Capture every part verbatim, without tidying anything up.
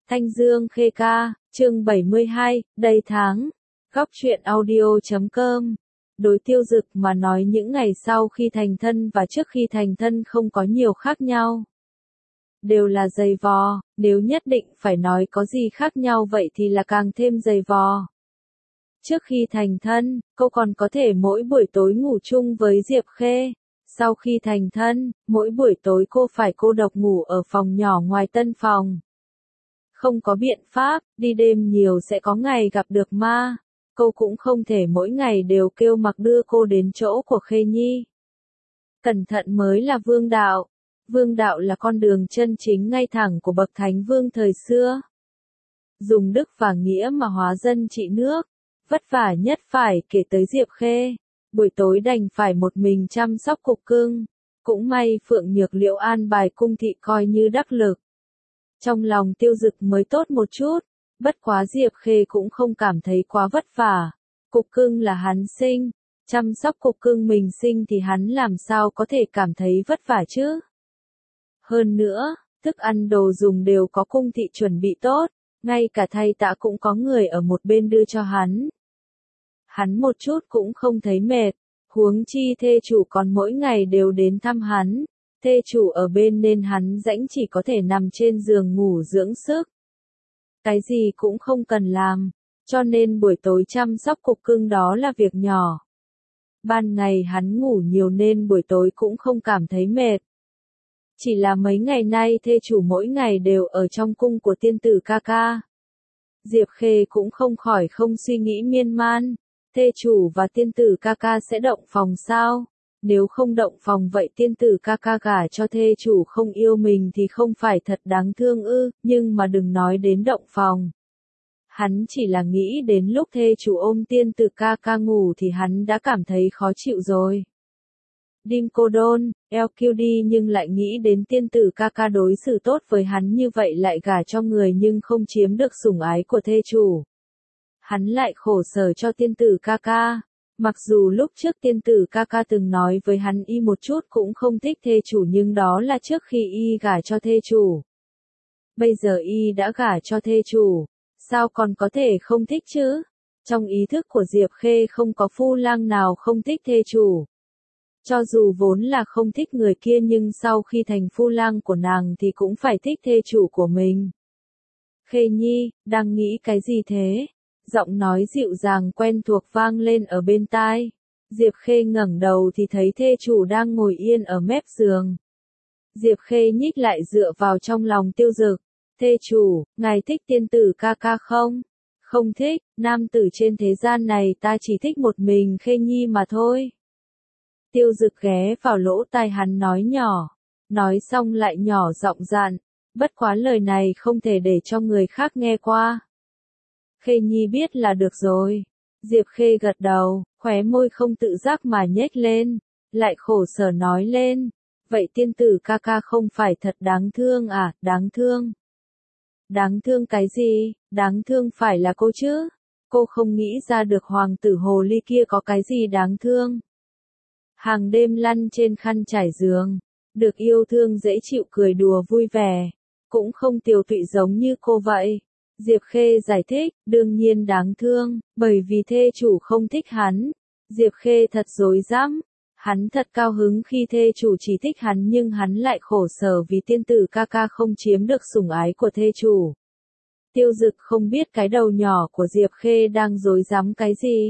Thanh Dương Khê Ca, chương bảy mươi hai, đầy tháng. Góc truyện audio chấm com. Đối Tiêu Dực mà nói những ngày sau khi thành thân và trước khi thành thân không có nhiều khác nhau. Đều là dày vò, nếu nhất định phải nói có gì khác nhau vậy thì là càng thêm dày vò. Trước khi thành thân, cô còn có thể mỗi buổi tối ngủ chung với Diệp Khê. Sau khi thành thân, mỗi buổi tối cô phải cô độc ngủ ở phòng nhỏ ngoài tân phòng. Không có biện pháp, đi đêm nhiều sẽ có ngày gặp được ma. Cô cũng không thể mỗi ngày đều kêu Mặc đưa cô đến chỗ của Khê Nhi. Cẩn thận mới là vương đạo. Vương đạo là con đường chân chính ngay thẳng của bậc thánh vương thời xưa. Dùng đức và nghĩa mà hóa dân trị nước. Vất vả nhất phải kể tới Diệp Khê. Buổi tối đành phải một mình chăm sóc cục cưng. Cũng may Phượng Nhược Liễu an bài cung thị coi như đắc lực. Trong lòng Tiêu Dực mới tốt một chút, bất quá Diệp Khê cũng không cảm thấy quá vất vả. Cục cưng là hắn sinh, chăm sóc cục cưng mình sinh thì hắn làm sao có thể cảm thấy vất vả chứ? Hơn nữa, thức ăn đồ dùng đều có cung thị chuẩn bị tốt, ngay cả thay tã cũng có người ở một bên đưa cho hắn. Hắn một chút cũng không thấy mệt, huống chi thê chủ còn mỗi ngày đều đến thăm hắn. Thê chủ ở bên nên hắn rãnh chỉ có thể nằm trên giường ngủ dưỡng sức. Cái gì cũng không cần làm, cho nên buổi tối chăm sóc cục cưng đó là việc nhỏ. Ban ngày hắn ngủ nhiều nên buổi tối cũng không cảm thấy mệt. Chỉ là mấy ngày nay thê chủ mỗi ngày đều ở trong cung của tiên tử ca ca. Diệp Khê cũng không khỏi không suy nghĩ miên man, thê chủ và tiên tử ca ca sẽ động phòng sao? Nếu không động phòng vậy tiên tử ca ca gả cho thê chủ không yêu mình thì không phải thật đáng thương ư, nhưng mà đừng nói đến động phòng. Hắn chỉ là nghĩ đến lúc thê chủ ôm tiên tử ca ca ngủ thì hắn đã cảm thấy khó chịu rồi. Đinh Cô Đôn, eo kiêu đi nhưng lại nghĩ đến tiên tử ca ca đối xử tốt với hắn như vậy lại gả cho người nhưng không chiếm được sủng ái của thê chủ. Hắn lại khổ sở cho tiên tử ca ca. Mặc dù lúc trước tiên tử ca ca từng nói với hắn y một chút cũng không thích thê chủ nhưng đó là trước khi y gả cho thê chủ. Bây giờ y đã gả cho thê chủ, sao còn có thể không thích chứ? Trong ý thức của Diệp Khê không có phu lang nào không thích thê chủ. Cho dù vốn là không thích người kia nhưng sau khi thành phu lang của nàng thì cũng phải thích thê chủ của mình. Khê Nhi, đang nghĩ cái gì thế? Giọng nói dịu dàng quen thuộc vang lên ở bên tai. Diệp Khê ngẩng đầu thì thấy thê chủ đang ngồi yên ở mép giường. Diệp Khê nhích lại dựa vào trong lòng Tiêu Dực. Thê chủ, ngài thích tiên tử ca ca không? Không thích, nam tử trên thế gian này ta chỉ thích một mình Khê Nhi mà thôi. Tiêu Dực ghé vào lỗ tai hắn nói nhỏ. Nói xong lại nhỏ giọng dặn. Bất quá lời này không thể để cho người khác nghe qua. Khê Nhi biết là được rồi. Diệp Khê gật đầu, khóe môi không tự giác mà nhếch lên, lại khổ sở nói lên. Vậy tiên tử ca ca không phải thật đáng thương à, đáng thương. Đáng thương cái gì, đáng thương phải là cô chứ. Cô không nghĩ ra được hoàng tử hồ ly kia có cái gì đáng thương. Hàng đêm lăn trên khăn trải giường, được yêu thương dễ chịu cười đùa vui vẻ, cũng không tiều tụy giống như cô vậy. Diệp Khê giải thích, đương nhiên đáng thương, bởi vì thê chủ không thích hắn. Diệp Khê thật dối dám, hắn thật cao hứng khi thê chủ chỉ thích hắn nhưng hắn lại khổ sở vì tiên tử ca ca không chiếm được sủng ái của thê chủ. Tiêu Dực không biết cái đầu nhỏ của Diệp Khê đang dối dám cái gì.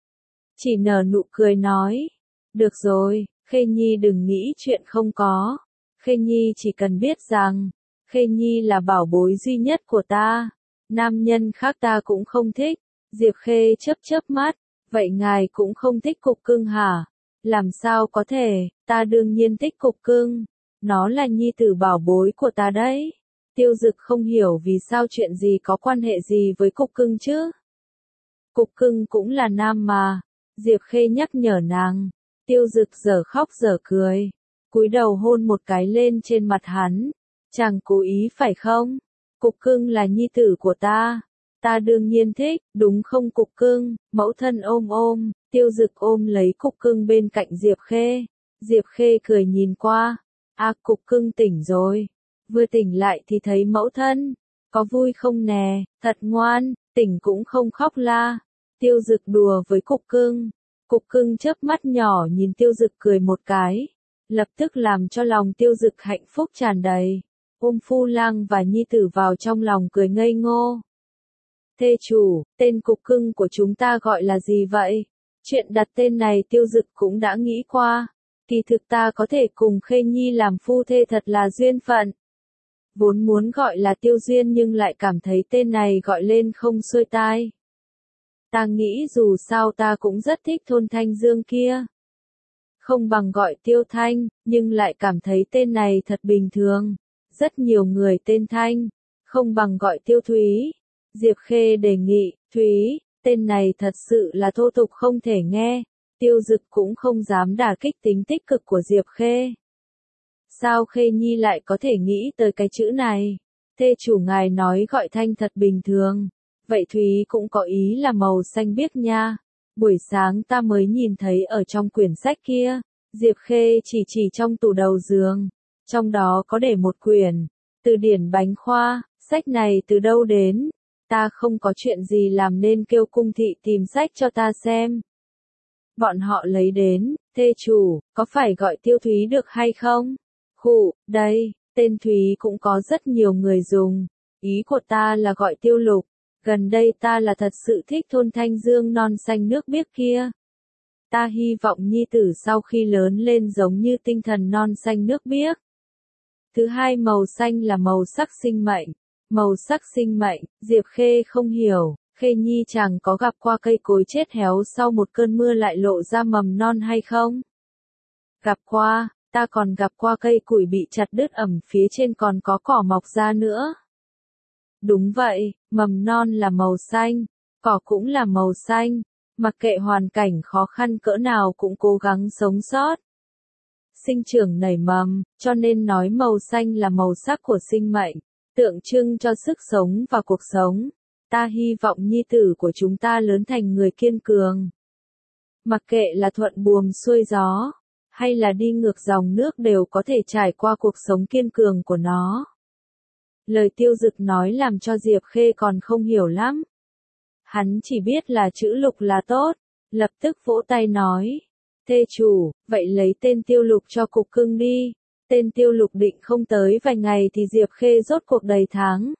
Chỉ nở nụ cười nói, được rồi, Khê Nhi đừng nghĩ chuyện không có. Khê Nhi chỉ cần biết rằng, Khê Nhi là bảo bối duy nhất của ta. Nam nhân khác ta cũng không thích. Diệp Khê chớp chớp mắt, vậy ngài cũng không thích cục cưng hả? Làm sao có thể, ta đương nhiên thích cục cưng. Nó là nhi tử bảo bối của ta đấy. Tiêu Dực không hiểu vì sao chuyện gì có quan hệ gì với cục cưng chứ? Cục cưng cũng là nam mà. Diệp Khê nhắc nhở nàng. Tiêu Dực dở khóc dở cười, cúi đầu hôn một cái lên trên mặt hắn. Chàng cố ý phải không? Cục cưng là nhi tử của ta. Ta đương nhiên thích, đúng không cục cưng? Mẫu thân ôm ôm, Tiêu Dực ôm lấy cục cưng bên cạnh Diệp Khê. Diệp Khê cười nhìn qua. À, cục cưng tỉnh rồi. Vừa tỉnh lại thì thấy mẫu thân. Có vui không nè, thật ngoan, tỉnh cũng không khóc la. Tiêu Dực đùa với Cục Cưng. Cục Cưng chớp mắt nhỏ nhìn Tiêu Dực cười một cái, lập tức làm cho lòng Tiêu Dực hạnh phúc tràn đầy. Ôm Phu Lang và nhi tử vào trong lòng cười ngây ngô. Thê chủ, tên Cục Cưng của chúng ta gọi là gì vậy? Chuyện đặt tên này Tiêu Dực cũng đã nghĩ qua. Kỳ thực ta có thể cùng Khê Nhi làm phu thê thật là duyên phận. Vốn muốn gọi là Tiêu Duyên nhưng lại cảm thấy tên này gọi lên không xuôi tai. Ta nghĩ dù sao ta cũng rất thích thôn Thanh Dương kia. Không bằng gọi Tiêu Thanh, nhưng lại cảm thấy tên này thật bình thường. Rất nhiều người tên Thanh, không bằng gọi Tiêu Thúy. Diệp Khê đề nghị, Thúy, tên này thật sự là thô tục không thể nghe. Tiêu Dực cũng không dám đả kích tính tích cực của Diệp Khê. Sao Khê Nhi lại có thể nghĩ tới cái chữ này? Thê chủ ngài nói gọi Thanh thật bình thường. Vậy Thúy cũng có ý là màu xanh biếc nha. Buổi sáng ta mới nhìn thấy ở trong quyển sách kia. Diệp Khê chỉ chỉ trong tủ đầu giường. Trong đó có để một quyển. Từ điển bánh khoa. Sách này từ đâu đến? Ta không có chuyện gì làm nên kêu cung thị tìm sách cho ta xem. Bọn họ lấy đến. Thê chủ, có phải gọi Tiêu Thúy được hay không? Khụ, đây, tên Thúy cũng có rất nhiều người dùng. Ý của ta là gọi Tiêu Lục. Gần đây ta là thật sự thích thôn Thanh Dương non xanh nước biếc kia. Ta hy vọng nhi tử sau khi lớn lên giống như tinh thần non xanh nước biếc. Thứ hai, màu xanh là màu sắc sinh mệnh. Màu sắc sinh mệnh, Diệp Khê không hiểu. Khê Nhi chàng có gặp qua cây cối chết héo sau một cơn mưa lại lộ ra mầm non hay không? Gặp qua, ta còn gặp qua cây củi bị chặt đứt ẩm phía trên còn có cỏ mọc ra nữa. Đúng vậy, mầm non là màu xanh, cỏ cũng là màu xanh, mặc kệ hoàn cảnh khó khăn cỡ nào cũng cố gắng sống sót. Sinh trưởng nảy mầm, cho nên nói màu xanh là màu sắc của sinh mệnh, tượng trưng cho sức sống và cuộc sống. Ta hy vọng nhi tử của chúng ta lớn thành người kiên cường. Mặc kệ là thuận buồm xuôi gió, hay là đi ngược dòng nước đều có thể trải qua cuộc sống kiên cường của nó. Lời Tiêu Dực nói làm cho Diệp Khê còn không hiểu lắm. Hắn chỉ biết là chữ Lục là tốt, lập tức vỗ tay nói. Thê chủ, vậy lấy tên Tiêu Lục cho Cục Cưng đi. Tên Tiêu Lục định không tới vài ngày thì Diệp Khê rốt cuộc đầy tháng.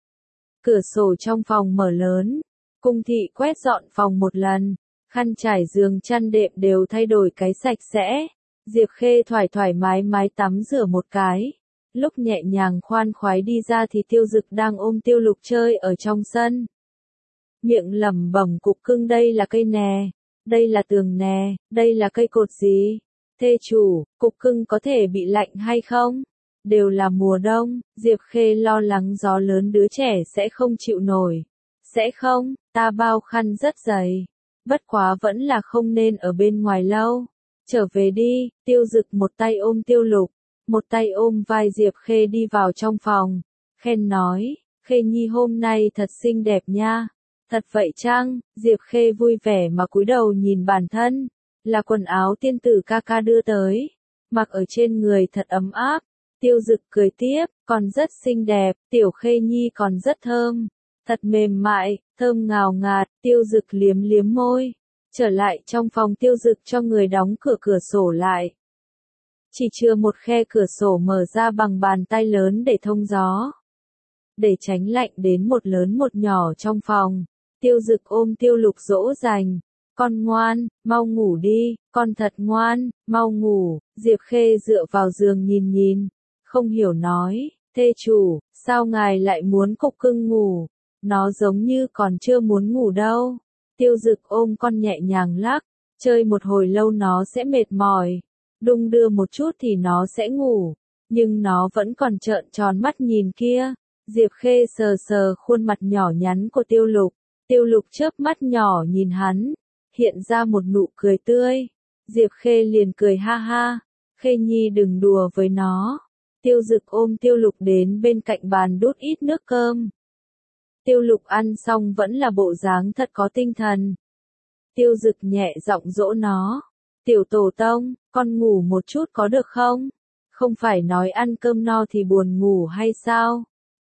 Cửa sổ trong phòng mở lớn, cung thị quét dọn phòng một lần, khăn trải giường chăn đệm đều thay đổi cái sạch sẽ. Diệp Khê thoải thoải mái mái tắm rửa một cái. Lúc nhẹ nhàng khoan khoái đi ra thì Tiêu Dực đang ôm Tiêu Lục chơi ở trong sân. Miệng lẩm bẩm, Cục Cưng đây là cây nè, đây là tường nè, đây là cây cột gì? Thê chủ, Cục Cưng có thể bị lạnh hay không? Đều là mùa đông, Diệp Khê lo lắng gió lớn đứa trẻ sẽ không chịu nổi. Sẽ không, ta bao khăn rất dày. Bất quá vẫn là không nên ở bên ngoài lâu. Trở về đi, Tiêu Dực một tay ôm Tiêu Lục, một tay ôm vai Diệp Khê đi vào trong phòng. Khen nói, Khê Nhi hôm nay thật xinh đẹp nha. Thật vậy chăng? Diệp Khê vui vẻ mà cúi đầu nhìn bản thân. Là quần áo tiên tử ca ca đưa tới. Mặc ở trên người thật ấm áp. Tiêu Dực cười tiếp, còn rất xinh đẹp, tiểu Khê Nhi còn rất thơm. Thật mềm mại, thơm ngào ngạt, Tiêu Dực liếm liếm môi. Trở lại trong phòng, Tiêu Dực cho người đóng cửa cửa sổ lại. Chỉ chừa một khe cửa sổ mở ra bằng bàn tay lớn để thông gió. Để tránh lạnh đến một lớn một nhỏ trong phòng. Tiêu Dực ôm Tiêu Lục dỗ dành. Con ngoan, mau ngủ đi, con thật ngoan, mau ngủ. Diệp Khê dựa vào giường nhìn nhìn. Không hiểu nói, thê chủ, sao ngài lại muốn Cục Cưng ngủ? Nó giống như còn chưa muốn ngủ đâu. Tiêu Dực ôm con nhẹ nhàng lắc, chơi một hồi lâu nó sẽ mệt mỏi. Đung đưa một chút thì nó sẽ ngủ. Nhưng nó vẫn còn trợn tròn mắt nhìn kia. Diệp Khê sờ sờ khuôn mặt nhỏ nhắn của Tiêu Lục. Tiêu Lục chớp mắt nhỏ nhìn hắn. Hiện ra một nụ cười tươi. Diệp Khê liền cười ha ha. Khê Nhi đừng đùa với nó. Tiêu Dực ôm Tiêu Lục đến bên cạnh bàn đút ít nước cơm. Tiêu Lục ăn xong vẫn là bộ dáng thật có tinh thần. Tiêu Dực nhẹ giọng dỗ nó. Tiểu tổ tông, con ngủ một chút có được không? Không phải nói ăn cơm no thì buồn ngủ hay sao?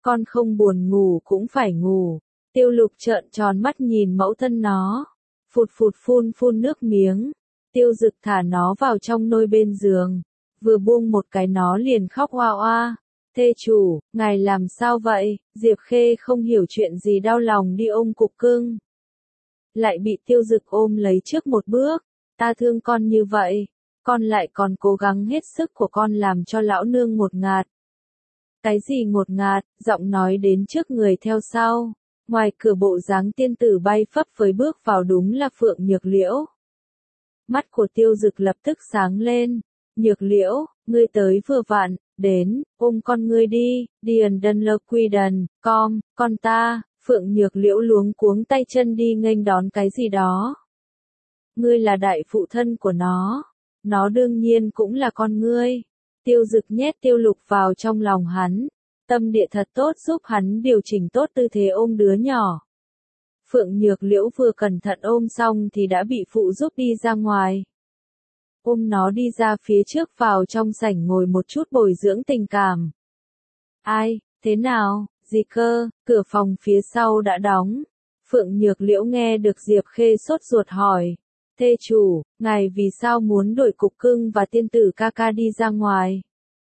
con không buồn ngủ cũng phải ngủ. Tiêu Lục trợn tròn mắt nhìn mẫu thân nó, phụt phụt phun phun nước miếng. Tiêu Dực thả nó vào trong nôi bên giường, vừa buông một cái nó liền khóc oa oa. Thê chủ, ngài làm sao vậy? Diệp Khê không hiểu chuyện gì đau lòng đi ôm cục cưng. Lại bị Tiêu Dực ôm lấy trước một bước. Ta thương con như vậy, con lại còn cố gắng hết sức của con làm cho lão nương ngột ngạt. Cái gì ngột ngạt? Giọng nói đến trước người theo sau. Ngoài cửa bộ dáng tiên tử bay phấp với bước vào đúng là Phượng Nhược Liễu. Mắt của Tiêu Dực lập tức sáng lên. Nhược Liễu, ngươi tới vừa vặn, đến, ôm con ngươi đi, điền đần lơ quy đần, com, con ta. Phượng Nhược Liễu luống cuống tay chân đi nghênh đón cái gì đó. Ngươi là đại phụ thân của nó, nó đương nhiên cũng là con ngươi. Tiêu Dực nhét Tiêu Lục vào trong lòng hắn, tâm địa thật tốt giúp hắn điều chỉnh tốt tư thế ôm đứa nhỏ. Phượng Nhược Liễu vừa cẩn thận ôm xong thì đã bị phụ giúp đi ra ngoài. Ôm nó đi ra phía trước vào trong sảnh ngồi một chút bồi dưỡng tình cảm. Ai, thế nào, gì cơ, cửa phòng phía sau đã đóng. Phượng Nhược Liễu nghe được Diệp Khê sốt ruột hỏi. Thê chủ, ngài vì sao muốn đuổi cục cưng và tiên tử ca ca đi ra ngoài?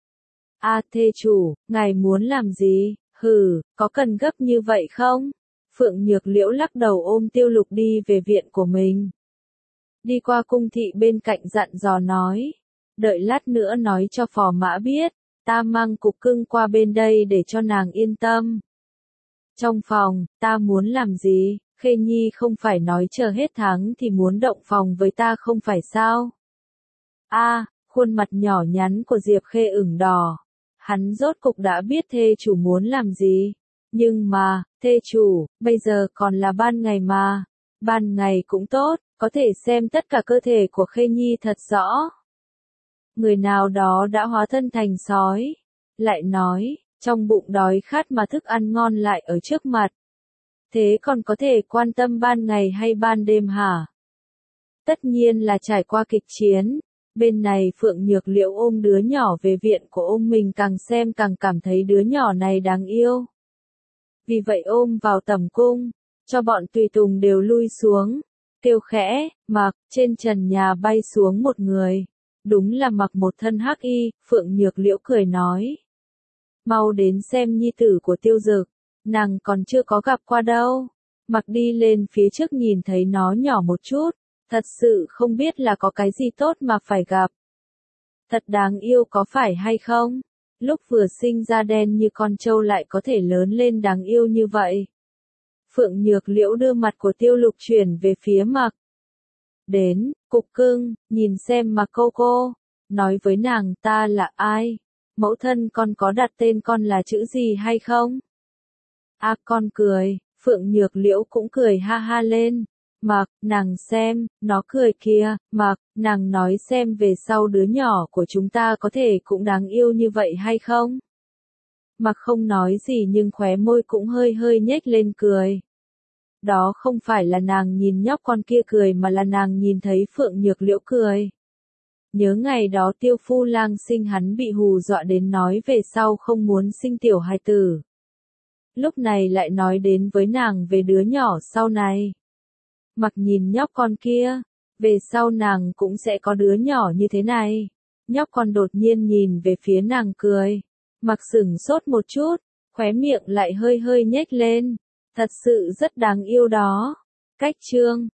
A à, thê chủ, ngài muốn làm gì? Hừ, có cần gấp như vậy không? Phượng Nhược Liễu lắc đầu ôm Tiêu Lục đi về viện của mình. Đi qua cung thị bên cạnh dặn dò nói. Đợi lát nữa nói cho phò mã biết, ta mang cục cưng qua bên đây để cho nàng yên tâm. Trong phòng, ta muốn làm gì? Khê Nhi không phải nói chờ hết tháng thì muốn động phòng với ta không phải sao? A, à, khuôn mặt nhỏ nhắn của Diệp Khê ửng đỏ. Hắn rốt cục đã biết thê chủ muốn làm gì. Nhưng mà, thê chủ, bây giờ còn là ban ngày mà. Ban ngày cũng tốt, có thể xem tất cả cơ thể của Khê Nhi thật rõ. Người nào đó đã hóa thân thành sói. Lại nói, trong bụng đói khát mà thức ăn ngon lại ở trước mặt. Thế còn có thể quan tâm ban ngày hay ban đêm hả? Tất nhiên là trải qua kịch chiến. Bên này Phượng Nhược Liễu ôm đứa nhỏ về viện của ông mình càng xem càng cảm thấy đứa nhỏ này đáng yêu. Vì vậy ôm vào tầm cung, cho bọn tùy tùng đều lui xuống. Kêu khẽ, mặc, trên trần nhà bay xuống một người. Đúng là mặc một thân hắc y, Phượng Nhược Liễu cười nói. Mau đến xem nhi tử của Tiêu Dực. Nàng còn chưa có gặp qua đâu. Mặc đi lên phía trước nhìn thấy nó nhỏ một chút. Thật sự không biết là có cái gì tốt mà phải gặp. Thật đáng yêu có phải hay không? Lúc vừa sinh ra đen như con trâu lại có thể lớn lên đáng yêu như vậy. Phượng Nhược Liễu đưa mặt của Tiêu Lục chuyển về phía Mặc. Đến, cục cưng, nhìn xem Mặc cô cô. Nói với nàng ta là ai? Mẫu thân con có đặt tên con là chữ gì hay không? À con cười, Phượng Nhược Liễu cũng cười ha ha lên. Mặc, nàng xem, nó cười kìa, Mặc, nàng nói xem về sau đứa nhỏ của chúng ta có thể cũng đáng yêu như vậy hay không? Mặc không nói gì nhưng khóe môi cũng hơi hơi nhếch lên cười. Đó không phải là nàng nhìn nhóc con kia cười mà là nàng nhìn thấy Phượng Nhược Liễu cười. Nhớ ngày đó Tiêu Phu Lang sinh hắn bị hù dọa đến nói về sau không muốn sinh tiểu hài tử. Lúc này lại nói đến với nàng về đứa nhỏ sau này. Mặc nhìn nhóc con kia, về sau nàng cũng sẽ có đứa nhỏ như thế này. Nhóc con đột nhiên nhìn về phía nàng cười. Mặc sửng sốt một chút, khóe miệng lại hơi hơi nhếch lên. Thật sự rất đáng yêu đó. Cách chương